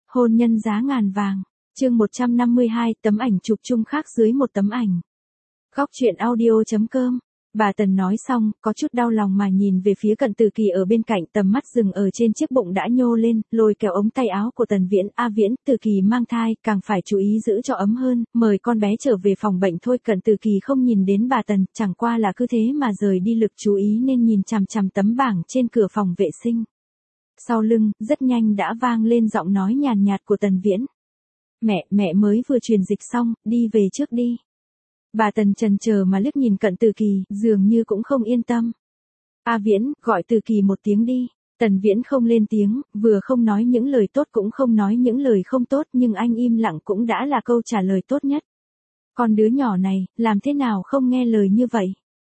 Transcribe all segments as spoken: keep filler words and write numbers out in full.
Hôn nhân giá ngàn vàng. Chương một trăm năm mươi hai, tấm ảnh chụp chung khác dưới một tấm ảnh. Góc truyện audio chấm com. Bà Tần nói xong, có chút đau lòng mà nhìn về phía Cận Từ Kỳ ở bên cạnh, tầm mắt dừng ở trên chiếc bụng đã nhô lên, lôi kéo ống tay áo của Tần Viễn. A Viễn, Từ Kỳ mang thai, càng phải chú ý giữ cho ấm hơn, mời con bé trở về phòng bệnh thôi. Cận Từ Kỳ không nhìn đến bà Tần, chẳng qua là cứ thế mà rời đi lực chú ý nên nhìn chằm chằm tấm bảng trên cửa phòng vệ sinh. Sau lưng, rất nhanh đã vang lên giọng nói nhàn nhạt của Tần Viễn. Mẹ, mẹ mới vừa truyền dịch xong, đi về trước đi. Bà Tần chần chờ mà liếc nhìn Cận Từ Kỳ, dường như cũng không yên tâm. A Viễn, gọi Từ Kỳ một tiếng đi. Tần Viễn không lên tiếng, vừa không nói những lời tốt cũng không nói những lời không tốt, nhưng anh im lặng cũng đã là câu trả lời tốt nhất. Con đứa nhỏ này, làm thế nào không nghe lời như vậy?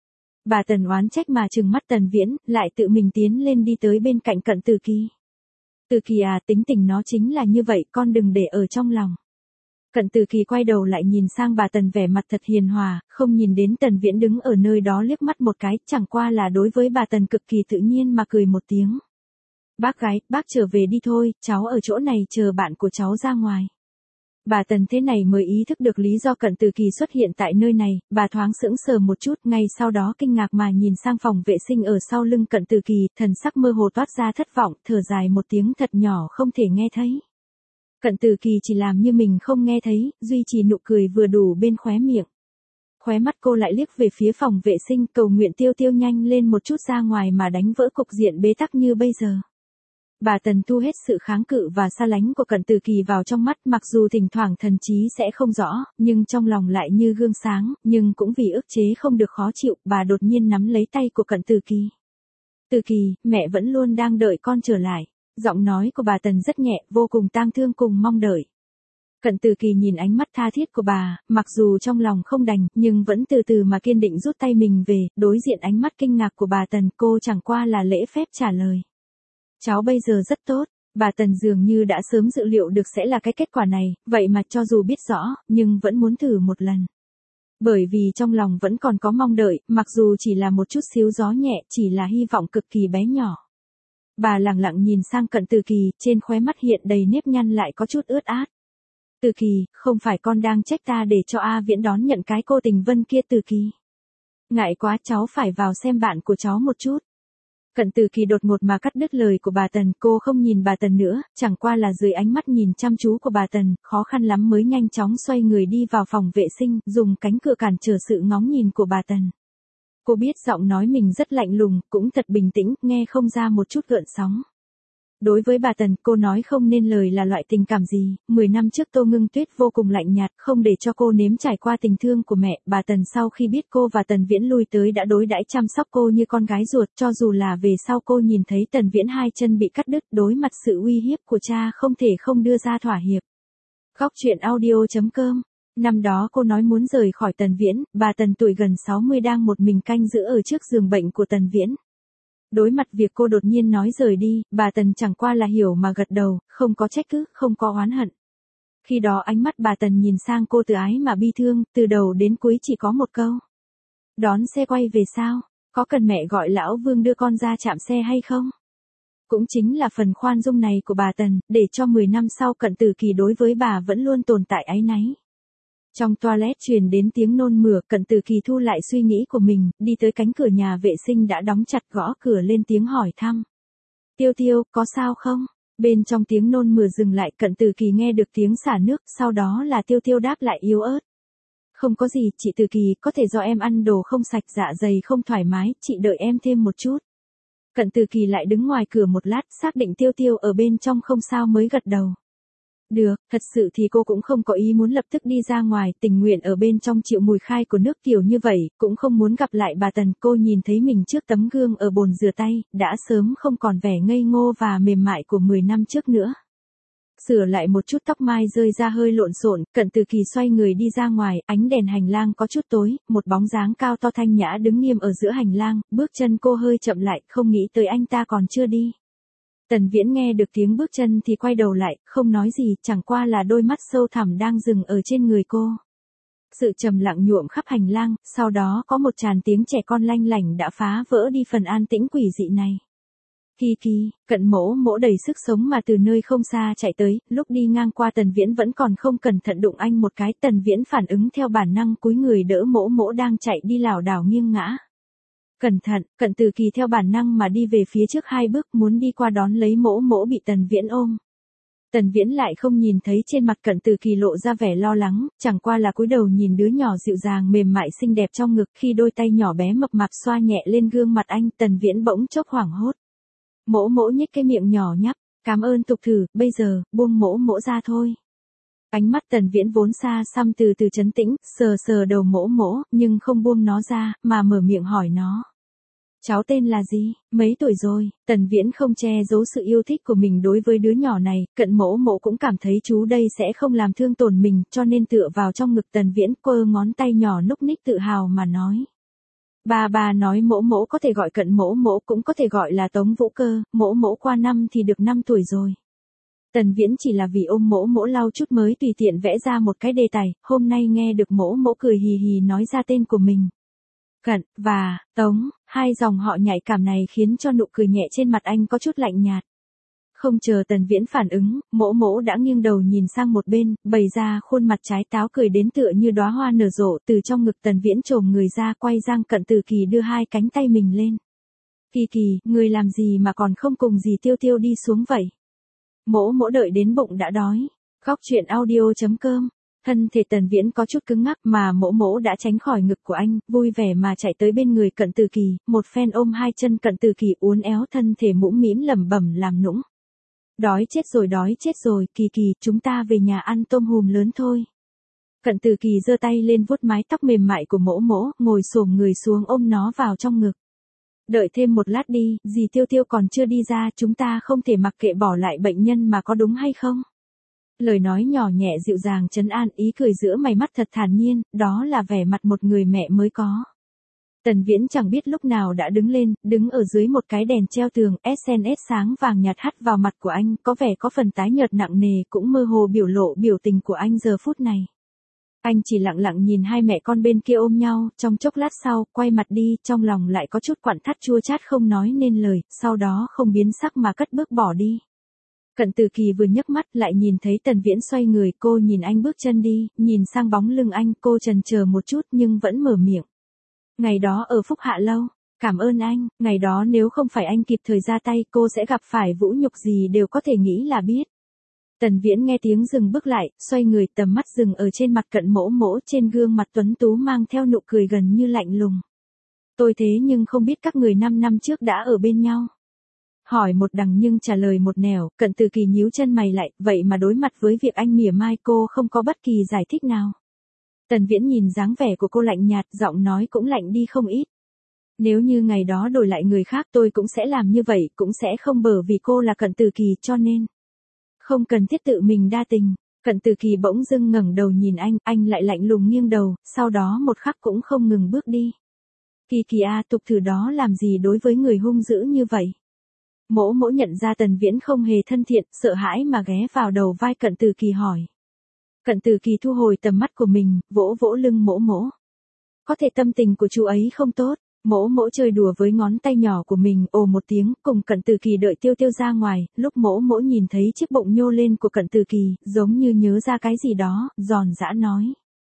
Bà Tần oán trách mà trừng mắt Tần Viễn, lại tự mình tiến lên đi tới bên cạnh Cận Từ Kỳ. Từ Kỳ à, tính tình nó chính là như vậy, con đừng để ở trong lòng. Cận Từ Kỳ quay đầu lại nhìn sang bà Tần vẻ mặt thật hiền hòa, không nhìn đến Tần Viễn đứng ở nơi đó liếc mắt một cái, chẳng qua là đối với bà Tần cực kỳ tự nhiên mà cười một tiếng. Bác gái, bác trở về đi thôi, cháu ở chỗ này chờ bạn của cháu ra ngoài. Bà Tần thế này mới ý thức được lý do Cận Từ Kỳ xuất hiện tại nơi này, bà thoáng sững sờ một chút, ngay sau đó kinh ngạc mà nhìn sang phòng vệ sinh ở sau lưng Cận Từ Kỳ, thần sắc mơ hồ toát ra thất vọng, thở dài một tiếng thật nhỏ không thể nghe thấy. Cận Từ Kỳ chỉ làm như mình không nghe thấy, duy trì nụ cười vừa đủ bên khóe miệng. Khóe mắt cô lại liếc về phía phòng vệ sinh, cầu nguyện Tiêu Tiêu nhanh lên một chút ra ngoài mà đánh vỡ cục diện bế tắc như bây giờ. Bà Tần thu hết sự kháng cự và xa lánh của Cận Từ Kỳ vào trong mắt, mặc dù thỉnh thoảng thần trí sẽ không rõ, nhưng trong lòng lại như gương sáng, nhưng cũng vì ức chế không được khó chịu, bà đột nhiên nắm lấy tay của Cận Từ Kỳ. Từ Kỳ, mẹ vẫn luôn đang đợi con trở lại. Giọng nói của bà Tần rất nhẹ, vô cùng tang thương cùng mong đợi. Cận Từ Kỳ nhìn ánh mắt tha thiết của bà, mặc dù trong lòng không đành, nhưng vẫn từ từ mà kiên định rút tay mình về, đối diện ánh mắt kinh ngạc của bà Tần, cô chẳng qua là lễ phép trả lời. Cháu bây giờ rất tốt, bà Tần dường như đã sớm dự liệu được sẽ là cái kết quả này, vậy mà cho dù biết rõ, nhưng vẫn muốn thử một lần. Bởi vì trong lòng vẫn còn có mong đợi, mặc dù chỉ là một chút xíu gió nhẹ, chỉ là hy vọng cực kỳ bé nhỏ. Bà lặng lặng nhìn sang Cận Từ Kỳ, trên khóe mắt hiện đầy nếp nhăn lại có chút ướt át. Từ Kỳ, không phải con đang trách ta để cho A Viễn đón nhận cái cô Tình Vân kia. Từ Kỳ. Ngại quá, cháu phải vào xem bạn của cháu một chút. Cận Từ Kỳ đột ngột mà cắt đứt lời của bà Tần, cô không nhìn bà Tần nữa, chẳng qua là dưới ánh mắt nhìn chăm chú của bà Tần, khó khăn lắm mới nhanh chóng xoay người đi vào phòng vệ sinh, dùng cánh cửa cản trở sự ngóng nhìn của bà Tần. Cô biết giọng nói mình rất lạnh lùng, cũng thật bình tĩnh, nghe không ra một chút gợn sóng. Đối với bà Tần, cô nói không nên lời là loại tình cảm gì, mười năm trước Tô Ngưng Tuyết vô cùng lạnh nhạt, không để cho cô nếm trải qua tình thương của mẹ, bà Tần sau khi biết cô và Tần Viễn lui tới đã đối đãi chăm sóc cô như con gái ruột, cho dù là về sau cô nhìn thấy Tần Viễn hai chân bị cắt đứt, đối mặt sự uy hiếp của cha không thể không đưa ra thỏa hiệp. Góc truyện audio chấm com. Năm đó cô nói muốn rời khỏi Tần Viễn, bà Tần tuổi gần sáu mươi đang một mình canh giữ ở trước giường bệnh của Tần Viễn. Đối mặt việc cô đột nhiên nói rời đi, bà Tần chẳng qua là hiểu mà gật đầu, không có trách cứ, không có oán hận. Khi đó ánh mắt bà Tần nhìn sang cô từ ái mà bi thương, từ đầu đến cuối chỉ có một câu. Đón xe quay về sao? Có cần mẹ gọi lão Vương đưa con ra trạm xe hay không? Cũng chính là phần khoan dung này của bà Tần, để cho mười năm sau Cận Từ Kỳ đối với bà vẫn luôn tồn tại áy náy. Trong toilet truyền đến tiếng nôn mửa, Cận Từ Kỳ thu lại suy nghĩ của mình, đi tới cánh cửa nhà vệ sinh đã đóng chặt, gõ cửa lên tiếng hỏi thăm. Tiêu Tiêu, có sao không? Bên trong tiếng nôn mửa dừng lại, Cận Từ Kỳ nghe được tiếng xả nước, sau đó là Tiêu Tiêu đáp lại yếu ớt. Không có gì, chị Từ Kỳ, có thể do em ăn đồ không sạch, dạ dày không thoải mái, chị đợi em thêm một chút. Cận Từ Kỳ lại đứng ngoài cửa một lát, xác định Tiêu Tiêu ở bên trong không sao mới gật đầu. Được, thật sự thì cô cũng không có ý muốn lập tức đi ra ngoài, tình nguyện ở bên trong chịu mùi khai của nước tiểu như vậy, cũng không muốn gặp lại bà Tần. Cô nhìn thấy mình trước tấm gương ở bồn rửa tay, đã sớm không còn vẻ ngây ngô và mềm mại của mười năm trước nữa. Sửa lại một chút tóc mai rơi ra hơi lộn xộn, Cận Từ Kỳ xoay người đi ra ngoài, ánh đèn hành lang có chút tối, một bóng dáng cao to thanh nhã đứng nghiêm ở giữa hành lang, bước chân cô hơi chậm lại, không nghĩ tới anh ta còn chưa đi. Tần Viễn nghe được tiếng bước chân thì quay đầu lại, không nói gì, chẳng qua là đôi mắt sâu thẳm đang dừng ở trên người cô. Sự trầm lặng nhuộm khắp hành lang, sau đó có một tràn tiếng trẻ con lanh lảnh đã phá vỡ đi phần an tĩnh quỷ dị này. Kỳ kỳ, Cận mỗ mỗ đầy sức sống mà từ nơi không xa chạy tới, lúc đi ngang qua Tần Viễn vẫn còn không cẩn thận đụng anh một cái, Tần Viễn phản ứng theo bản năng cúi người đỡ mỗ mỗ đang chạy đi lảo đảo nghiêng ngã. Cẩn thận, Cận Từ Kỳ theo bản năng mà đi về phía trước hai bước muốn đi qua đón lấy mỗ mỗ bị Tần Viễn ôm. Tần Viễn lại không nhìn thấy trên mặt Cận Từ Kỳ lộ ra vẻ lo lắng, chẳng qua là cúi đầu nhìn đứa nhỏ dịu dàng mềm mại xinh đẹp trong ngực, khi đôi tay nhỏ bé mập mạp xoa nhẹ lên gương mặt anh, Tần Viễn bỗng chốc hoảng hốt. Mỗ mỗ nhếch cái miệng nhỏ nhắp, cảm ơn Tục Thử, bây giờ, buông mỗ mỗ ra thôi. Ánh mắt Tần Viễn vốn xa xăm từ từ trấn tĩnh, sờ sờ đầu mỗ mỗ, nhưng không buông nó ra, mà mở miệng hỏi nó. Cháu tên là gì, mấy tuổi rồi? Tần Viễn không che giấu sự yêu thích của mình đối với đứa nhỏ này, Cận mỗ mỗ cũng cảm thấy chú đây sẽ không làm thương tổn mình, cho nên tựa vào trong ngực Tần Viễn, quơ ngón tay nhỏ núc ních tự hào mà nói. Bà bà nói mỗ mỗ có thể gọi Cận mỗ mỗ, cũng có thể gọi là Tống Vũ Cơ, mỗ mỗ qua năm thì được năm tuổi rồi. Tần Viễn chỉ là vì ôm mỗ mỗ lau chút mới tùy tiện vẽ ra một cái đề tài, hôm nay nghe được mỗ mỗ cười hì hì nói ra tên của mình. Cận, và, Tống, hai dòng họ nhạy cảm này khiến cho nụ cười nhẹ trên mặt anh có chút lạnh nhạt. Không chờ Tần Viễn phản ứng, mỗ mỗ đã nghiêng đầu nhìn sang một bên, bày ra khuôn mặt trái táo cười đến tựa như đóa hoa nở rộ, từ trong ngực Tần Viễn trồm người ra, quay sang Cận Từ Kỳ đưa hai cánh tay mình lên. Kỳ kỳ, người làm gì mà còn không cùng dì Tiêu Tiêu đi xuống vậy? Mỗ mỗ đợi đến bụng đã đói. Khóc chuyện audio chấm com. Thân thể Tần Viễn có chút cứng ngắc mà mỗ mỗ đã tránh khỏi ngực của anh, vui vẻ mà chạy tới bên người Cận Từ Kỳ, một phen ôm hai chân Cận Từ Kỳ uốn éo thân thể mũm mĩm lẩm bẩm làm nũng. Đói chết rồi đói chết rồi, Kỳ Kỳ, chúng ta về nhà ăn tôm hùm lớn thôi. Cận Từ Kỳ giơ tay lên vuốt mái tóc mềm mại của mỗ mỗ, ngồi xổm người xuống ôm nó vào trong ngực. Đợi thêm một lát đi, dì Tiêu Tiêu còn chưa đi ra, chúng ta không thể mặc kệ bỏ lại bệnh nhân mà có đúng hay không? Lời nói nhỏ nhẹ dịu dàng trấn an, ý cười giữa mày mắt thật thản nhiên, đó là vẻ mặt một người mẹ mới có. Tần Viễn chẳng biết lúc nào đã đứng lên, đứng ở dưới một cái đèn treo tường, ét en ét sáng vàng nhạt hắt vào mặt của anh, có vẻ có phần tái nhợt nặng nề, cũng mơ hồ biểu lộ biểu tình của anh giờ phút này. Anh chỉ lặng lặng nhìn hai mẹ con bên kia ôm nhau, trong chốc lát sau, quay mặt đi, trong lòng lại có chút quặn thắt chua chát không nói nên lời, sau đó không biến sắc mà cất bước bỏ đi. Cận Từ Kỳ vừa nhấc mắt lại nhìn thấy Tần Viễn xoay người, cô nhìn anh bước chân đi, nhìn sang bóng lưng anh, cô chần chờ một chút nhưng vẫn mở miệng. Ngày đó ở Phúc Hạ Lâu, cảm ơn anh, ngày đó nếu không phải anh kịp thời ra tay cô sẽ gặp phải vũ nhục gì đều có thể nghĩ là biết. Tần Viễn nghe tiếng dừng bước lại, xoay người, tầm mắt dừng ở trên mặt Cận mỗ mỗ, trên gương mặt tuấn tú mang theo nụ cười gần như lạnh lùng. Tôi thế nhưng không biết các người năm năm trước đã ở bên nhau. Hỏi một đằng nhưng trả lời một nẻo, Cận Từ Kỳ nhíu chân mày lại, vậy mà đối mặt với việc anh mỉa mai cô không có bất kỳ giải thích nào. Tần Viễn nhìn dáng vẻ của cô lạnh nhạt, giọng nói cũng lạnh đi không ít. Nếu như ngày đó đổi lại người khác tôi cũng sẽ làm như vậy, cũng sẽ không bởi vì cô là Cận Từ Kỳ cho nên. Không cần thiết tự mình đa tình. Cận Từ Kỳ bỗng dưng ngẩng đầu nhìn anh, anh lại lạnh lùng nghiêng đầu, sau đó một khắc cũng không ngừng bước đi. Kỳ Kỳ à, Tục Thử đó làm gì đối với người hung dữ như vậy? Mỗ mỗ nhận ra Tần Viễn không hề thân thiện, sợ hãi mà ghé vào đầu vai Cận Từ Kỳ hỏi. Cận Từ Kỳ thu hồi tầm mắt của mình, vỗ vỗ lưng mỗ mỗ. Có thể tâm tình của chú ấy không tốt. Mỗ mỗ chơi đùa với ngón tay nhỏ của mình, ồ một tiếng, cùng Cận Từ Kỳ đợi Tiêu Tiêu ra ngoài, lúc mỗ mỗ nhìn thấy chiếc bụng nhô lên của Cận Từ Kỳ, giống như nhớ ra cái gì đó, giòn giã nói.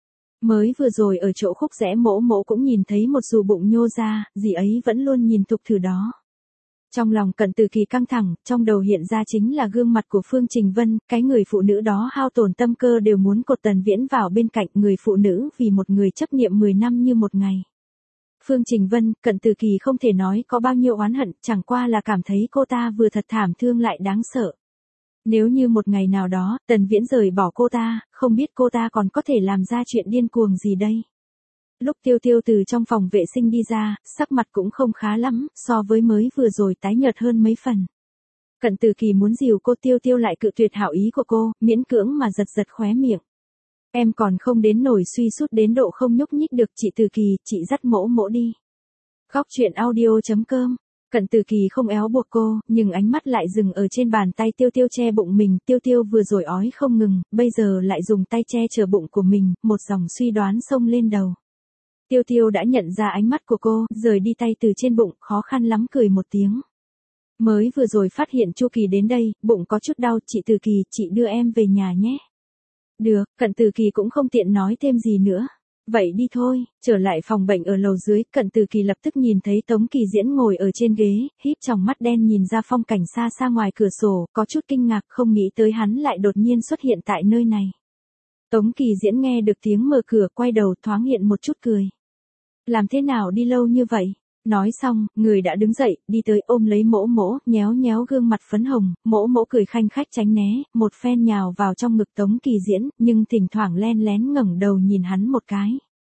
Mới vừa rồi ở chỗ khúc rẽ mỗ mỗ cũng nhìn thấy một dù bụng nhô ra, dì ấy vẫn luôn nhìn Tục Thử đó. Trong lòng Cận Từ Kỳ căng thẳng, trong đầu hiện ra chính là gương mặt của Phương Trình Vân, cái người phụ nữ đó hao tổn tâm cơ đều muốn cột Tần Viễn vào bên cạnh, người phụ nữ vì một người chấp niệm mười năm như một ngày. Phương Trình Vân, Cận Từ Kỳ không thể nói có bao nhiêu oán hận, chẳng qua là cảm thấy cô ta vừa thật thảm thương lại đáng sợ. Nếu như một ngày nào đó, Tần Viễn rời bỏ cô ta, không biết cô ta còn có thể làm ra chuyện điên cuồng gì đây. Lúc Tiêu Tiêu từ trong phòng vệ sinh đi ra, sắc mặt cũng không khá lắm, so với mới vừa rồi tái nhợt hơn mấy phần. Cận Từ Kỳ muốn dìu cô, Tiêu Tiêu lại cự tuyệt hảo ý của cô, miễn cưỡng mà giật giật khóe miệng. Em còn không đến nổi suy sút đến độ không nhúc nhích được, chị Từ Kỳ, chị dắt mỗ mỗ đi. Khóc chuyện audio chấm com. Cận Từ Kỳ không éo buộc cô, nhưng ánh mắt lại dừng ở trên bàn tay Tiêu Tiêu che bụng mình, Tiêu Tiêu vừa rồi ói không ngừng, bây giờ lại dùng tay che chở bụng của mình, một dòng suy đoán xông lên đầu. Tiêu Tiêu đã nhận ra ánh mắt của cô, rời đi tay từ trên bụng, khó khăn lắm cười một tiếng. Mới vừa rồi phát hiện Chu Kỳ đến đây, bụng có chút đau, chị Từ Kỳ, chị đưa em về nhà nhé. Được, Cận Từ Kỳ cũng không tiện nói thêm gì nữa. Vậy đi thôi, trở lại phòng bệnh ở lầu dưới, Cận Từ Kỳ lập tức nhìn thấy Tống Kỳ Diễn ngồi ở trên ghế, híp tròng mắt đen nhìn ra phong cảnh xa xa ngoài cửa sổ, có chút kinh ngạc không nghĩ tới hắn lại đột nhiên xuất hiện tại nơi này. Tống Kỳ Diễn nghe được tiếng mở cửa quay đầu thoáng hiện một chút cười. Làm thế nào đi lâu như vậy? Nói xong, người đã đứng dậy, đi tới ôm lấy Mỗ Mỗ, nhéo nhéo gương mặt phấn hồng, Mỗ Mỗ cười khanh khách tránh né, một phen nhào vào trong ngực Tống Kỳ Diễn, nhưng thỉnh thoảng len lén ngẩng đầu nhìn hắn một cái.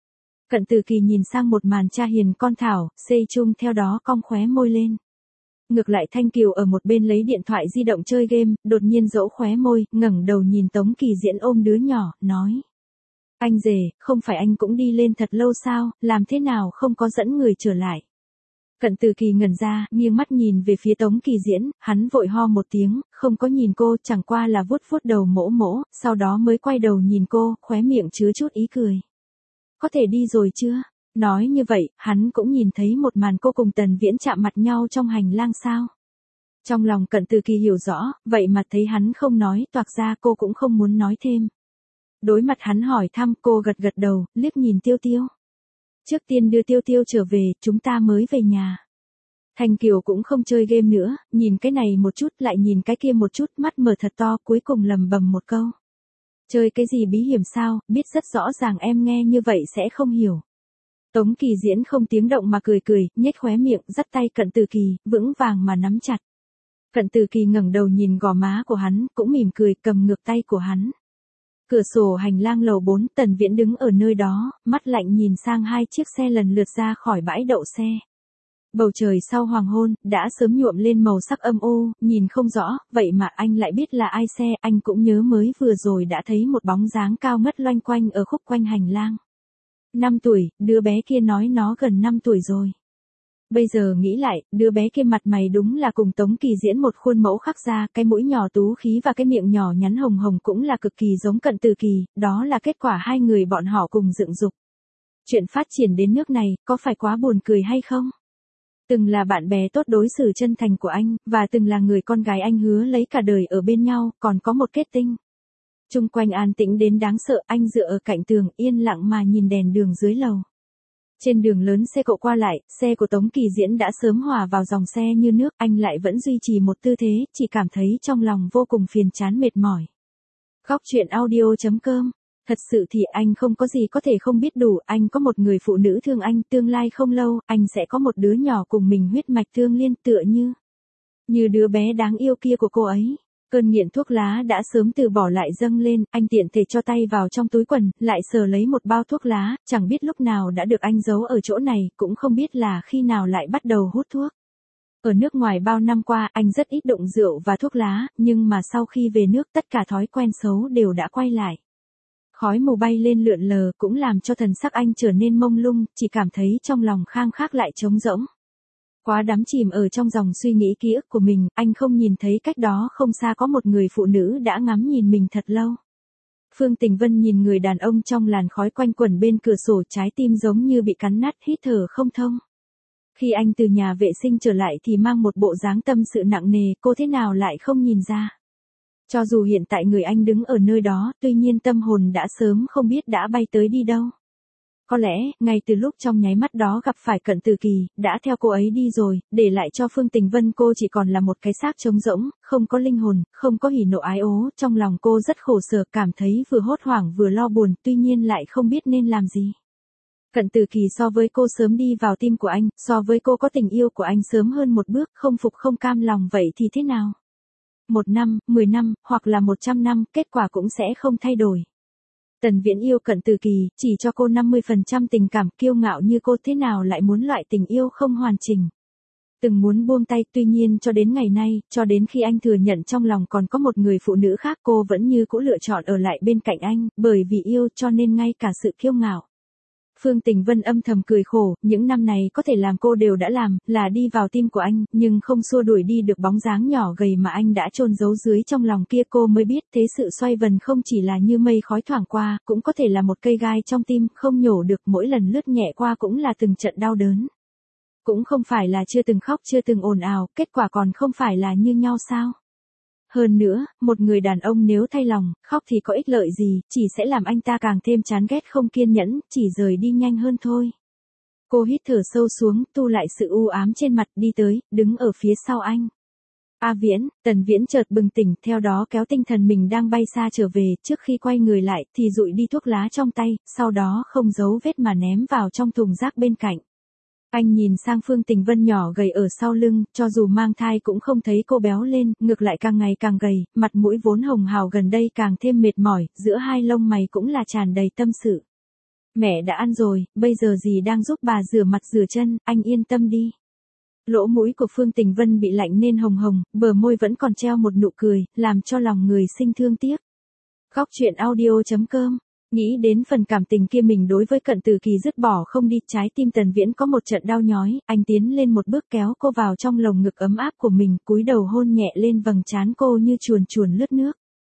Cận Từ Kỳ nhìn sang một màn cha hiền con Thảo, Sê Chung theo đó cong khóe môi lên. Ngược lại Thanh Kiều ở một bên lấy điện thoại di động chơi game, đột nhiên dỗ khóe môi, ngẩng đầu nhìn Tống Kỳ Diễn ôm đứa nhỏ, nói. Anh rể, không phải anh cũng đi lên thật lâu sao, làm thế nào không có dẫn người trở lại. Cận Từ Kỳ ngẩn ra, nghiêng mắt nhìn về phía Tống Kỳ Diễn, hắn vội ho một tiếng, không có nhìn cô, chẳng qua là vuốt vuốt đầu Mỗ Mỗ, sau đó mới quay đầu nhìn cô, khóe miệng chứa chút ý cười. Có thể đi rồi chưa? Nói như vậy, hắn cũng nhìn thấy một màn cô cùng Tần Viễn chạm mặt nhau trong hành lang sao. Trong lòng Cận Từ Kỳ hiểu rõ, vậy mà thấy hắn không nói, toạc ra cô cũng không muốn nói thêm. Đối mặt hắn hỏi thăm, cô gật gật đầu, liếc nhìn Tiêu Tiêu. Trước tiên đưa Tiêu Tiêu trở về, chúng ta mới về nhà. Thanh Kiều cũng không chơi game nữa, nhìn cái này một chút lại nhìn cái kia một chút, mắt mở thật to, cuối cùng lầm bầm một câu. Chơi cái gì bí hiểm sao, biết rất rõ ràng em nghe như vậy sẽ không hiểu. Tống Kỳ Diễn không tiếng động mà cười cười, nhếch khóe miệng, dắt tay Cận Từ Kỳ, vững vàng mà nắm chặt. Cận Từ Kỳ ngẩng đầu nhìn gò má của hắn, cũng mỉm cười, cầm ngược tay của hắn. Cửa sổ hành lang lầu bốn, Tần Viễn đứng ở nơi đó, mắt lạnh nhìn sang hai chiếc xe lần lượt ra khỏi bãi đậu xe. Bầu trời sau hoàng hôn, đã sớm nhuộm lên màu sắc âm u, nhìn không rõ, vậy mà anh lại biết là ai xe, anh cũng nhớ mới vừa rồi đã thấy một bóng dáng cao ngất loanh quanh ở khúc quanh hành lang. Năm tuổi, đứa bé kia nói nó gần năm tuổi rồi. Bây giờ nghĩ lại, đứa bé kia mặt mày đúng là cùng Tống Kỳ Diễn một khuôn mẫu khắc ra, cái mũi nhỏ tú khí và cái miệng nhỏ nhắn hồng hồng cũng là cực kỳ giống Cận Từ Kỳ, đó là kết quả hai người bọn họ cùng dựng dục. Chuyện phát triển đến nước này, có phải quá buồn cười hay không? Từng là bạn bè tốt đối xử chân thành của anh, và từng là người con gái anh hứa lấy cả đời ở bên nhau, còn có một kết tinh. Chung quanh an tĩnh đến đáng sợ, anh dựa ở cạnh tường, yên lặng mà nhìn đèn đường dưới lầu. Trên đường lớn xe cộ qua lại, xe của Tống Kỳ Diễn đã sớm hòa vào dòng xe như nước, anh lại vẫn duy trì một tư thế, chỉ cảm thấy trong lòng vô cùng phiền chán mệt mỏi. Góc truyện audio chấm com. Thật sự thì anh không có gì có thể không biết đủ, anh có một người phụ nữ thương anh, tương lai không lâu, anh sẽ có một đứa nhỏ cùng mình huyết mạch tương liên tựa như. Như đứa bé đáng yêu kia của cô ấy. Cơn nghiện thuốc lá đã sớm từ bỏ lại dâng lên, anh tiện thể cho tay vào trong túi quần, lại sờ lấy một bao thuốc lá, chẳng biết lúc nào đã được anh giấu ở chỗ này, cũng không biết là khi nào lại bắt đầu hút thuốc. Ở nước ngoài bao năm qua, anh rất ít đụng rượu và thuốc lá, nhưng mà sau khi về nước tất cả thói quen xấu đều đã quay lại. Khói mù bay lên lượn lờ cũng làm cho thần sắc anh trở nên mông lung, chỉ cảm thấy trong lòng khang khác lại trống rỗng. Quá đắm chìm ở trong dòng suy nghĩ ký ức của mình, anh không nhìn thấy cách đó không xa có một người phụ nữ đã ngắm nhìn mình thật lâu. Phương Tình Vân nhìn người đàn ông trong làn khói quanh quẩn bên cửa sổ, trái tim giống như bị cắn nát, hít thở không thông. Khi anh từ nhà vệ sinh trở lại thì mang một bộ dáng tâm sự nặng nề, cô thế nào lại không nhìn ra. Cho dù hiện tại người anh đứng ở nơi đó, tuy nhiên tâm hồn đã sớm không biết đã bay tới đi đâu. Có lẽ, ngay từ lúc trong nháy mắt đó gặp phải Cận Từ Kỳ, đã theo cô ấy đi rồi, để lại cho Phương Tình Vân cô chỉ còn là một cái xác trống rỗng, không có linh hồn, không có hỉ nộ ái ố, trong lòng cô rất khổ sở, cảm thấy vừa hốt hoảng vừa lo buồn, tuy nhiên lại không biết nên làm gì. Cận Từ Kỳ so với cô sớm đi vào tim của anh, so với cô có tình yêu của anh sớm hơn một bước, không phục không cam lòng vậy thì thế nào? Một năm, mười năm, hoặc là một trăm năm, kết quả cũng sẽ không thay đổi. Tần Viễn yêu Cận Từ Kỳ, chỉ cho cô năm mươi phần trăm tình cảm, kiêu ngạo như cô thế nào lại muốn loại tình yêu không hoàn chỉnh. Từng muốn buông tay, tuy nhiên cho đến ngày nay, cho đến khi anh thừa nhận trong lòng còn có một người phụ nữ khác, cô vẫn như cũ lựa chọn ở lại bên cạnh anh, bởi vì yêu cho nên ngay cả sự kiêu ngạo. Phương Tình Vân âm thầm cười khổ, những năm này có thể làm cô đều đã làm, là đi vào tim của anh, nhưng không xua đuổi đi được bóng dáng nhỏ gầy mà anh đã chôn giấu dưới trong lòng kia. Cô mới biết thế sự xoay vần không chỉ là như mây khói thoảng qua, cũng có thể là một cây gai trong tim, không nhổ được, mỗi lần lướt nhẹ qua cũng là từng trận đau đớn. Cũng không phải là chưa từng khóc chưa từng ồn ào, kết quả còn không phải là như nhau sao? Hơn nữa, một người đàn ông nếu thay lòng, khóc thì có ích lợi gì, chỉ sẽ làm anh ta càng thêm chán ghét không kiên nhẫn, chỉ rời đi nhanh hơn thôi. Cô hít thở sâu xuống, tu lại sự u ám trên mặt, đi tới, đứng ở phía sau anh. A Viễn, Tần Viễn chợt bừng tỉnh, theo đó kéo tinh thần mình đang bay xa trở về, trước khi quay người lại, thì dụi đi thuốc lá trong tay, sau đó không giấu vết mà ném vào trong thùng rác bên cạnh. Anh nhìn sang Phương Tình Vân nhỏ gầy ở sau lưng, cho dù mang thai cũng không thấy cô béo lên, ngược lại càng ngày càng gầy, mặt mũi vốn hồng hào gần đây càng thêm mệt mỏi, giữa hai lông mày cũng là tràn đầy tâm sự. Mẹ đã ăn rồi, bây giờ dì đang giúp bà rửa mặt rửa chân, anh yên tâm đi. Lỗ mũi của Phương Tình Vân bị lạnh nên hồng hồng, bờ môi vẫn còn treo một nụ cười, làm cho lòng người sinh thương tiếc. Khóc chuyện audio chấm com. Nghĩ đến phần cảm tình kia mình đối với Cận Tử Kỳ dứt bỏ không đi, trái tim Tần Viễn có một trận đau nhói, anh tiến lên một bước kéo cô vào trong lồng ngực ấm áp của mình, cúi đầu hôn nhẹ lên vầng trán cô như chuồn chuồn lướt nước.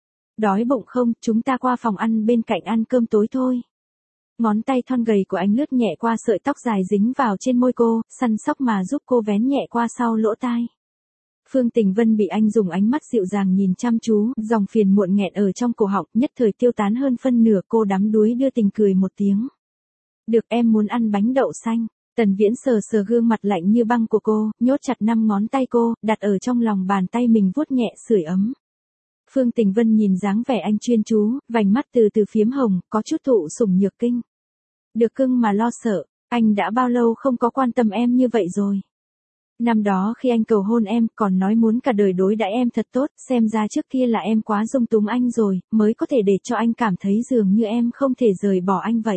Đói bụng không, chúng ta qua phòng ăn bên cạnh ăn cơm tối thôi. Ngón tay thon gầy của anh lướt nhẹ qua sợi tóc dài dính vào trên môi cô, săn sóc mà giúp cô vén nhẹ qua sau lỗ tai. Phương Tình Vân bị anh dùng ánh mắt dịu dàng nhìn chăm chú, dòng phiền muộn nghẹn ở trong cổ họng, nhất thời tiêu tán hơn phân nửa, cô đắm đuối đưa tình cười một tiếng. Được, em muốn ăn bánh đậu xanh. Tần Viễn sờ sờ gương mặt lạnh như băng của cô, nhốt chặt năm ngón tay cô, đặt ở trong lòng bàn tay mình vuốt nhẹ sưởi ấm. Phương Tình Vân nhìn dáng vẻ anh chuyên chú, vành mắt từ từ phiếm hồng, có chút thụ sủng nhược kinh. Được cưng mà lo sợ, anh đã bao lâu không có quan tâm em như vậy rồi. Năm đó khi anh cầu hôn em, còn nói muốn cả đời đối đãi em thật tốt, xem ra trước kia là em quá dung túng anh rồi, mới có thể để cho anh cảm thấy dường như em không thể rời bỏ anh vậy.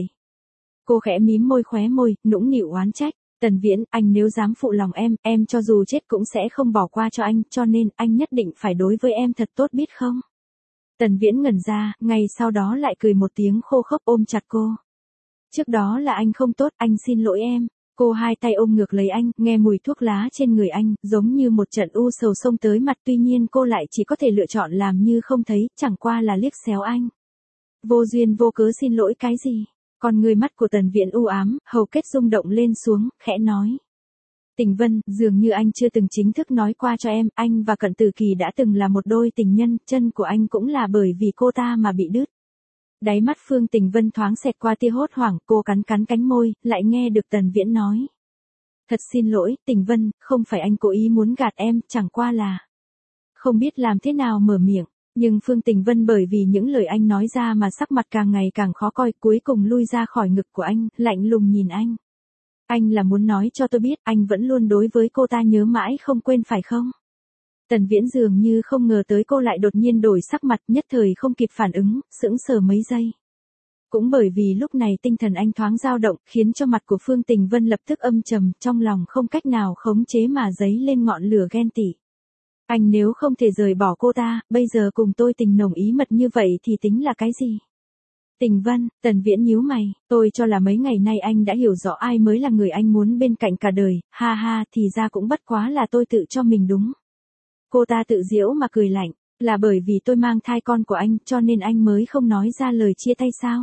Cô khẽ mím môi khóe môi, nũng nịu oán trách. Tần Viễn, anh nếu dám phụ lòng em, em cho dù chết cũng sẽ không bỏ qua cho anh, cho nên anh nhất định phải đối với em thật tốt biết không? Tần Viễn ngẩn ra, ngay sau đó lại cười một tiếng khô khốc ôm chặt cô. Trước đó là anh không tốt, anh xin lỗi em. Cô hai tay ôm ngược lấy anh, nghe mùi thuốc lá trên người anh, giống như một trận u sầu xông tới mặt, tuy nhiên cô lại chỉ có thể lựa chọn làm như không thấy, chẳng qua là liếc xéo anh. Vô duyên vô cớ xin lỗi cái gì? Còn người mắt của Tần Viễn u ám, hầu kết rung động lên xuống, khẽ nói. Tình Vân, dường như anh chưa từng chính thức nói qua cho em, anh và Cận Tử Kỳ đã từng là một đôi tình nhân, chân của anh cũng là bởi vì cô ta mà bị đứt. Đáy mắt Phương Tình Vân thoáng xẹt qua tia hốt hoảng, cô cắn cắn cánh môi, lại nghe được Tần Viễn nói. Thật xin lỗi, Tình Vân, không phải anh cố ý muốn gạt em, chẳng qua là. Không biết làm thế nào mở miệng, nhưng Phương Tình Vân bởi vì những lời anh nói ra mà sắc mặt càng ngày càng khó coi, cuối cùng lui ra khỏi ngực của anh, lạnh lùng nhìn anh. Anh là muốn nói cho tôi biết, anh vẫn luôn đối với cô ta nhớ mãi không quên phải không? Tần Viễn dường như không ngờ tới cô lại đột nhiên đổi sắc mặt, nhất thời không kịp phản ứng, sững sờ mấy giây. Cũng bởi vì lúc này tinh thần anh thoáng dao động, khiến cho mặt của Phương Tình Vân lập tức âm trầm, trong lòng không cách nào khống chế mà dấy lên ngọn lửa ghen tị. Anh nếu không thể rời bỏ cô ta, bây giờ cùng tôi tình nồng ý mật như vậy thì tính là cái gì? Tình Vân, Tần Viễn nhíu mày, tôi cho là mấy ngày nay anh đã hiểu rõ ai mới là người anh muốn bên cạnh cả đời, ha ha, thì ra cũng bất quá là tôi tự cho mình đúng. Cô ta tự giễu mà cười lạnh, là bởi vì tôi mang thai con của anh cho nên anh mới không nói ra lời chia tay sao?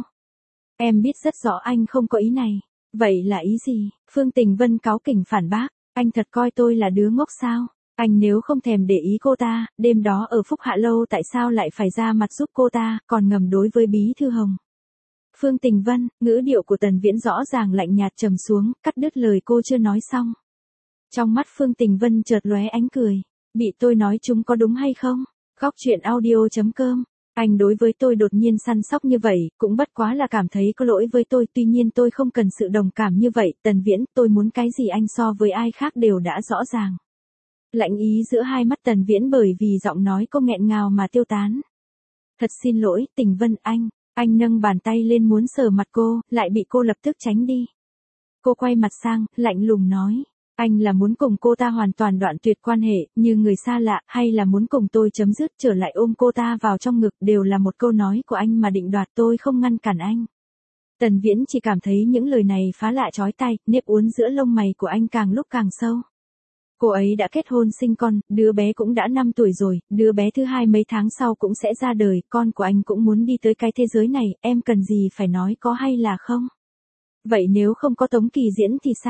Em biết rất rõ anh không có ý này. Vậy là ý gì? Phương Tình Vân cáu kỉnh phản bác, anh thật coi tôi là đứa ngốc sao? Anh nếu không thèm để ý cô ta, đêm đó ở Phúc Hạ Lâu tại sao lại phải ra mặt giúp cô ta, còn ngầm đối với Bí Thư Hồng? Phương Tình Vân, ngữ điệu của Tần Viễn rõ ràng lạnh nhạt trầm xuống, cắt đứt lời cô chưa nói xong. Trong mắt Phương Tình Vân chợt lóe ánh cười. Bị tôi nói chúng có đúng hay không? Khóc chuyện audio chấm com. Anh đối với tôi đột nhiên săn sóc như vậy, cũng bất quá là cảm thấy có lỗi với tôi, tuy nhiên tôi không cần sự đồng cảm như vậy, Tần Viễn, tôi muốn cái gì anh so với ai khác đều đã rõ ràng. Lạnh ý giữa hai mắt Tần Viễn bởi vì giọng nói cô nghẹn ngào mà tiêu tán. Thật xin lỗi, Tình Vân anh, anh nâng bàn tay lên muốn sờ mặt cô, lại bị cô lập tức tránh đi. Cô quay mặt sang, lạnh lùng nói. Anh là muốn cùng cô ta hoàn toàn đoạn tuyệt quan hệ, như người xa lạ, hay là muốn cùng tôi chấm dứt trở lại ôm cô ta vào trong ngực, đều là một câu nói của anh mà định đoạt, tôi không ngăn cản anh. Tần Viễn chỉ cảm thấy những lời này phá lạ chói tai, nếp uốn giữa lông mày của anh càng lúc càng sâu. Cô ấy đã kết hôn sinh con, đứa bé cũng đã năm tuổi rồi, đứa bé thứ hai mấy tháng sau cũng sẽ ra đời, con của anh cũng muốn đi tới cái thế giới này, em cần gì phải nói có hay là không? Vậy nếu không có Tống Kỳ Diễn thì sao?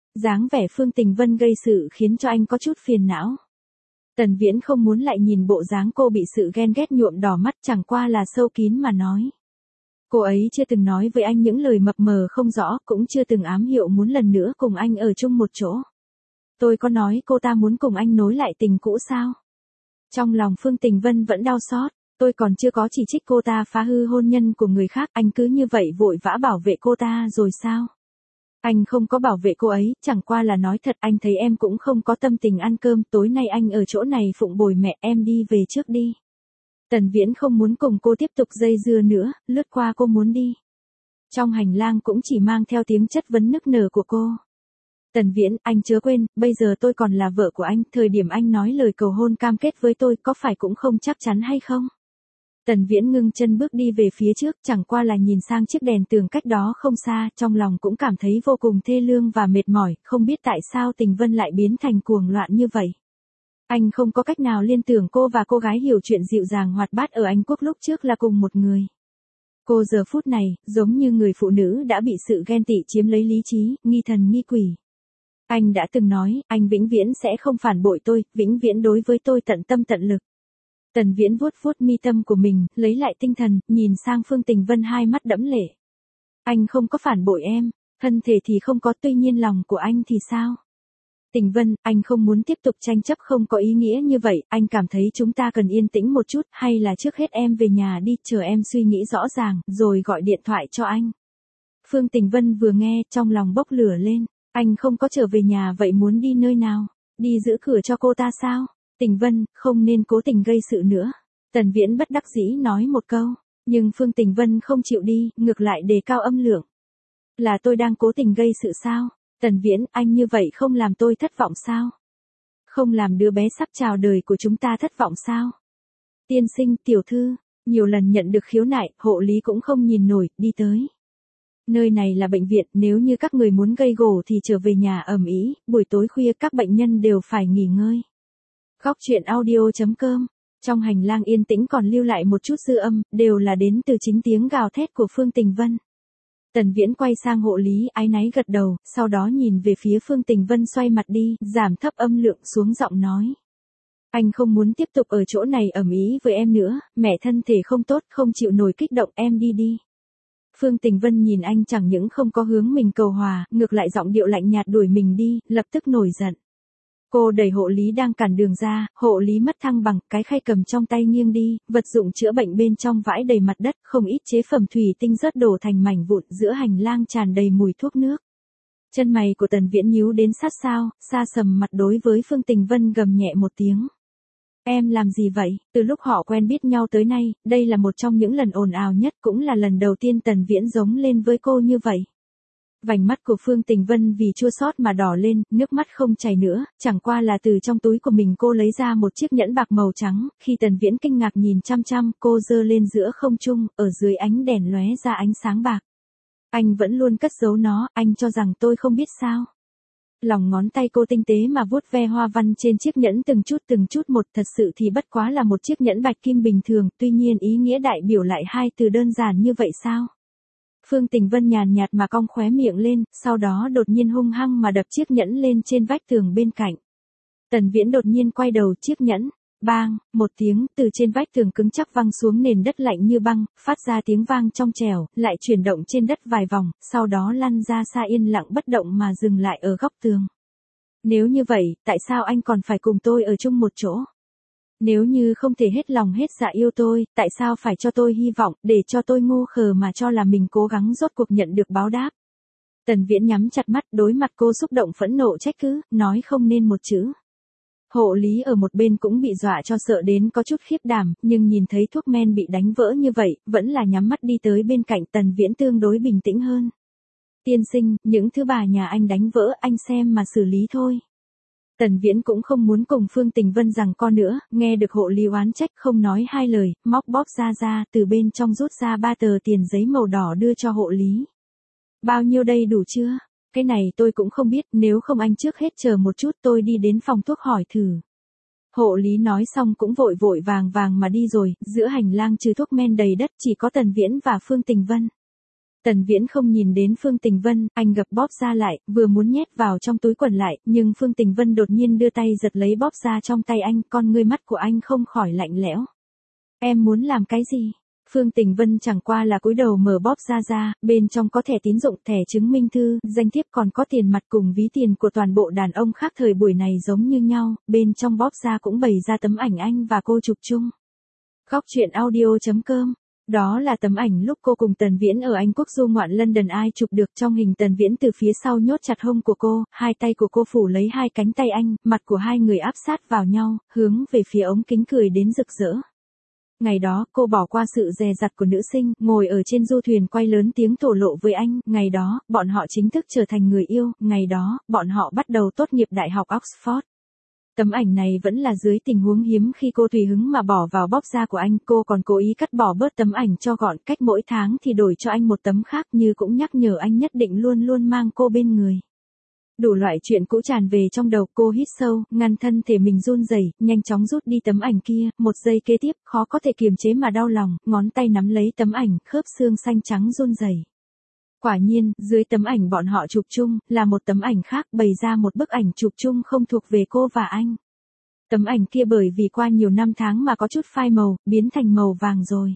Dáng vẻ Phương Tình Vân gây sự khiến cho anh có chút phiền não. Tần Viễn không muốn lại nhìn bộ dáng cô bị sự ghen ghét nhuộm đỏ mắt, chẳng qua là sâu kín mà nói. Cô ấy chưa từng nói với anh những lời mập mờ không rõ, cũng chưa từng ám hiệu muốn lần nữa cùng anh ở chung một chỗ. Tôi có nói cô ta muốn cùng anh nối lại tình cũ sao? Trong lòng Phương Tình Vân vẫn đau xót, tôi còn chưa có chỉ trích cô ta phá hư hôn nhân của người khác, anh cứ như vậy vội vã bảo vệ cô ta rồi sao? Anh không có bảo vệ cô ấy, chẳng qua là nói thật, anh thấy em cũng không có tâm tình ăn cơm, tối nay anh ở chỗ này phụng bồi mẹ, em đi về trước đi. Tần Viễn không muốn cùng cô tiếp tục dây dưa nữa, lướt qua cô muốn đi. Trong hành lang cũng chỉ mang theo tiếng chất vấn nức nở của cô. Tần Viễn, anh chớ quên, bây giờ tôi còn là vợ của anh, thời điểm anh nói lời cầu hôn cam kết với tôi có phải cũng không chắc chắn hay không? Tần Viễn ngưng chân bước đi về phía trước, chẳng qua là nhìn sang chiếc đèn tường cách đó không xa, trong lòng cũng cảm thấy vô cùng thê lương và mệt mỏi, không biết tại sao Tình Vân lại biến thành cuồng loạn như vậy. Anh không có cách nào liên tưởng cô và cô gái hiểu chuyện dịu dàng hoạt bát ở Anh Quốc lúc trước là cùng một người. Cô giờ phút này, giống như người phụ nữ đã bị sự ghen tị chiếm lấy lý trí, nghi thần nghi quỷ. Anh đã từng nói, anh vĩnh viễn sẽ không phản bội tôi, vĩnh viễn đối với tôi tận tâm tận lực. Tần Viễn vuốt vuốt mi tâm của mình, lấy lại tinh thần, nhìn sang Phương Tình Vân hai mắt đẫm lệ. Anh không có phản bội em, thân thể thì không có, tuy nhiên lòng của anh thì sao? Tình Vân, anh không muốn tiếp tục tranh chấp không có ý nghĩa như vậy, anh cảm thấy chúng ta cần yên tĩnh một chút, hay là trước hết em về nhà đi, chờ em suy nghĩ rõ ràng, rồi gọi điện thoại cho anh. Phương Tình Vân vừa nghe, trong lòng bốc lửa lên, anh không có trở về nhà vậy muốn đi nơi nào? Đi giữ cửa cho cô ta sao? Tình Vân, không nên cố tình gây sự nữa. Tần Viễn bất đắc dĩ nói một câu, nhưng Phương Tình Vân không chịu đi, ngược lại đề cao âm lượng. Là tôi đang cố tình gây sự sao? Tần Viễn, anh như vậy không làm tôi thất vọng sao? Không làm đứa bé sắp chào đời của chúng ta thất vọng sao? Tiên sinh, tiểu thư, nhiều lần nhận được khiếu nại, hộ lý cũng không nhìn nổi, đi tới. Nơi này là bệnh viện, nếu như các người muốn gây gổ thì trở về nhà ầm ĩ, buổi tối khuya các bệnh nhân đều phải nghỉ ngơi. Góc truyện audio chấm com. Trong hành lang yên tĩnh còn lưu lại một chút dư âm, đều là đến từ chính tiếng gào thét của Phương Tình Vân. Tần Viễn quay sang hộ lý, áy náy gật đầu, sau đó nhìn về phía Phương Tình Vân xoay mặt đi, giảm thấp âm lượng xuống giọng nói. Anh không muốn tiếp tục ở chỗ này ầm ĩ với em nữa, mẹ thân thể không tốt, không chịu nổi kích động, em đi đi. Phương Tình Vân nhìn anh chẳng những không có hướng mình cầu hòa, ngược lại giọng điệu lạnh nhạt đuổi mình đi, lập tức nổi giận. Cô đẩy hộ lý đang cản đường ra, hộ lý mất thăng bằng, cái khay cầm trong tay nghiêng đi, vật dụng chữa bệnh bên trong vãi đầy mặt đất, không ít chế phẩm thủy tinh rớt đổ thành mảnh vụn, giữa hành lang tràn đầy mùi thuốc nước. Chân mày của Tần Viễn nhíu đến sát sao, xa sầm mặt đối với Phương Tình Vân gầm nhẹ một tiếng. Em làm gì vậy? Từ lúc họ quen biết nhau tới nay, đây là một trong những lần ồn ào nhất, cũng là lần đầu tiên Tần Viễn giống lên với cô như vậy. Vành mắt của Phương Tình Vân vì chua xót mà đỏ lên, nước mắt không chảy nữa, chẳng qua là từ trong túi của mình cô lấy ra một chiếc nhẫn bạc màu trắng, khi Tần Viễn kinh ngạc nhìn chăm chăm, cô giơ lên giữa không trung, ở dưới ánh đèn lóe ra ánh sáng bạc. Anh vẫn luôn cất giấu nó, anh cho rằng tôi không biết sao? Lòng ngón tay cô tinh tế mà vuốt ve hoa văn trên chiếc nhẫn từng chút từng chút một, thật sự thì bất quá là một chiếc nhẫn bạch kim bình thường, tuy nhiên ý nghĩa đại biểu lại hai từ đơn giản như vậy sao? Phương Tình Vân nhàn nhạt mà cong khóe miệng lên, sau đó đột nhiên hung hăng mà đập chiếc nhẫn lên trên vách tường bên cạnh. Tần Viễn đột nhiên quay đầu chiếc nhẫn, bang, một tiếng, từ trên vách tường cứng chắc văng xuống nền đất lạnh như băng, phát ra tiếng vang trong trẻo, lại chuyển động trên đất vài vòng, sau đó lăn ra xa yên lặng bất động mà dừng lại ở góc tường. Nếu như vậy, tại sao anh còn phải cùng tôi ở chung một chỗ? Nếu như không thể hết lòng hết dạ yêu tôi, tại sao phải cho tôi hy vọng, để cho tôi ngu khờ mà cho là mình cố gắng rốt cuộc nhận được báo đáp? Tần Viễn nhắm chặt mắt, đối mặt cô xúc động phẫn nộ trách cứ, nói không nên một chữ. Hộ lý ở một bên cũng bị dọa cho sợ đến có chút khiếp đảm, nhưng nhìn thấy thuốc men bị đánh vỡ như vậy, vẫn là nhắm mắt đi tới bên cạnh. Tần Viễn tương đối bình tĩnh hơn. Tiên sinh, những thứ bà nhà anh đánh vỡ anh xem mà xử lý thôi. Tần Viễn cũng không muốn cùng Phương Tình Vân giằng co nữa, nghe được hộ lý oán trách không nói hai lời, móc bóp ra ra, từ bên trong rút ra ba tờ tiền giấy màu đỏ đưa cho hộ lý. Bao nhiêu đây đủ chưa? Cái này tôi cũng không biết, nếu không anh trước hết chờ một chút tôi đi đến phòng thuốc hỏi thử. Hộ lý nói xong cũng vội vội vàng vàng mà đi rồi, giữa hành lang trừ thuốc men đầy đất chỉ có Tần Viễn và Phương Tình Vân. Tần Viễn không nhìn đến Phương Tình Vân, anh gập bóp ra lại, vừa muốn nhét vào trong túi quần lại, nhưng Phương Tình Vân đột nhiên đưa tay giật lấy bóp ra trong tay anh, con ngươi mắt của anh không khỏi lạnh lẽo. Em muốn làm cái gì? Phương Tình Vân chẳng qua là cúi đầu mở bóp ra ra, bên trong có thẻ tín dụng, thẻ chứng minh thư, danh thiếp còn có tiền mặt cùng ví tiền của toàn bộ đàn ông khác thời buổi này giống như nhau, bên trong bóp ra cũng bày ra tấm ảnh anh và cô chụp chung. Góc truyện audio chấm com. Đó là tấm ảnh lúc cô cùng Tần Viễn ở Anh Quốc du ngoạn London, ai chụp được trong hình Tần Viễn từ phía sau nhốt chặt hông của cô, hai tay của cô phủ lấy hai cánh tay anh, mặt của hai người áp sát vào nhau, hướng về phía ống kính cười đến rực rỡ. Ngày đó, cô bỏ qua sự dè dặt của nữ sinh, ngồi ở trên du thuyền quay lớn tiếng thổ lộ với anh, ngày đó, bọn họ chính thức trở thành người yêu, ngày đó, bọn họ bắt đầu tốt nghiệp Đại học Oxford. Tấm ảnh này vẫn là dưới tình huống hiếm khi cô tùy hứng mà bỏ vào bóp da của anh, cô còn cố ý cắt bỏ bớt tấm ảnh cho gọn, cách mỗi tháng thì đổi cho anh một tấm khác, như cũng nhắc nhở anh nhất định luôn luôn mang cô bên người. Đủ loại chuyện cũ tràn về trong đầu, cô hít sâu, ngăn thân thể mình run rẩy, nhanh chóng rút đi tấm ảnh kia, một giây kế tiếp, khó có thể kiềm chế mà đau lòng, ngón tay nắm lấy tấm ảnh, khớp xương xanh trắng run rẩy. Quả nhiên, dưới tấm ảnh bọn họ chụp chung, là một tấm ảnh khác bày ra một bức ảnh chụp chung không thuộc về cô và anh. Tấm ảnh kia bởi vì qua nhiều năm tháng mà có chút phai màu, biến thành màu vàng rồi.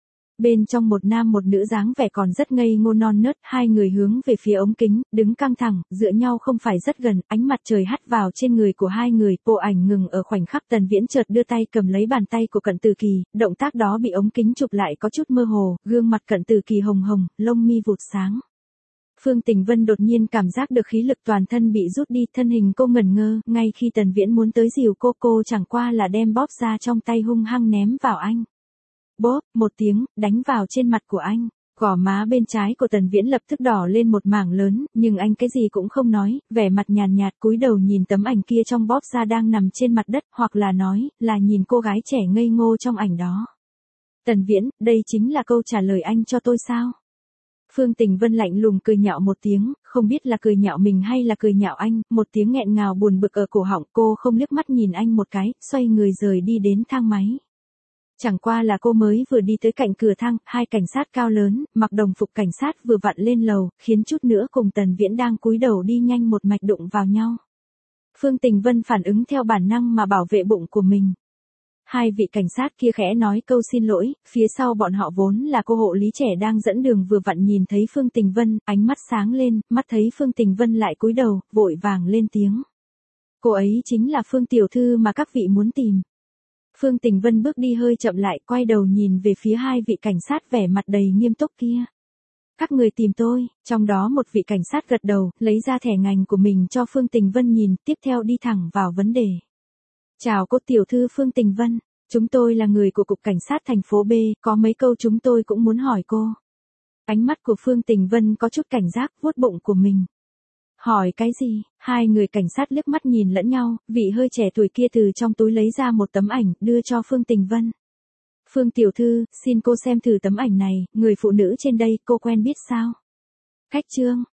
Bên trong một nam một nữ dáng vẻ còn rất ngây ngô non nớt, hai người hướng về phía ống kính, đứng căng thẳng, dựa nhau không phải rất gần, ánh mặt trời hắt vào trên người của hai người, bộ ảnh ngừng ở khoảnh khắc Tần Viễn chợt đưa tay cầm lấy bàn tay của Cận Tử Kỳ, động tác đó bị ống kính chụp lại có chút mơ hồ, gương mặt Cận Tử Kỳ hồng hồng, lông mi vụt sáng. Phương Tình Vân đột nhiên cảm giác được khí lực toàn thân bị rút đi, thân hình cô ngẩn ngơ, ngay khi Tần Viễn muốn tới dìu cô, cô chẳng qua là đem bóp ra trong tay hung hăng ném vào anh. Bóp, một tiếng, đánh vào trên mặt của anh. Gò má bên trái của Tần Viễn lập tức đỏ lên một mảng lớn, nhưng anh cái gì cũng không nói, vẻ mặt nhàn nhạt cúi đầu nhìn tấm ảnh kia trong bóp ra đang nằm trên mặt đất, hoặc là nói, là nhìn cô gái trẻ ngây ngô trong ảnh đó. Tần Viễn, đây chính là câu trả lời anh cho tôi sao? Phương Tình Vân lạnh lùng cười nhạo một tiếng, không biết là cười nhạo mình hay là cười nhạo anh, một tiếng nghẹn ngào buồn bực ở cổ họng, cô không liếc mắt nhìn anh một cái, xoay người rời đi đến thang máy. Chẳng qua là cô mới vừa đi tới cạnh cửa thang, hai cảnh sát cao lớn, mặc đồng phục cảnh sát vừa vặn lên lầu, khiến chút nữa cùng Tần Viễn đang cúi đầu đi nhanh một mạch đụng vào nhau. Phương Tình Vân phản ứng theo bản năng mà bảo vệ bụng của mình. Hai vị cảnh sát kia khẽ nói câu xin lỗi, phía sau bọn họ vốn là cô hộ lý trẻ đang dẫn đường vừa vặn nhìn thấy Phương Tình Vân, ánh mắt sáng lên, mắt thấy Phương Tình Vân lại cúi đầu, vội vàng lên tiếng. Cô ấy chính là Phương tiểu thư mà các vị muốn tìm. Phương Tình Vân bước đi hơi chậm lại, quay đầu nhìn về phía hai vị cảnh sát vẻ mặt đầy nghiêm túc kia. Các người tìm tôi, trong đó một vị cảnh sát gật đầu, lấy ra thẻ ngành của mình cho Phương Tình Vân nhìn, tiếp theo đi thẳng vào vấn đề. Chào cô tiểu thư Phương Tình Vân, chúng tôi là người của Cục Cảnh sát thành phố B, có mấy câu chúng tôi cũng muốn hỏi cô. Ánh mắt của Phương Tình Vân có chút cảnh giác, vuốt bụng của mình. Hỏi cái gì? Hai người cảnh sát liếc mắt nhìn lẫn nhau, vị hơi trẻ tuổi kia từ trong túi lấy ra một tấm ảnh, đưa cho Phương Tình Vân. Phương tiểu thư, xin cô xem thử tấm ảnh này, người phụ nữ trên đây, cô quen biết sao? Cách chương,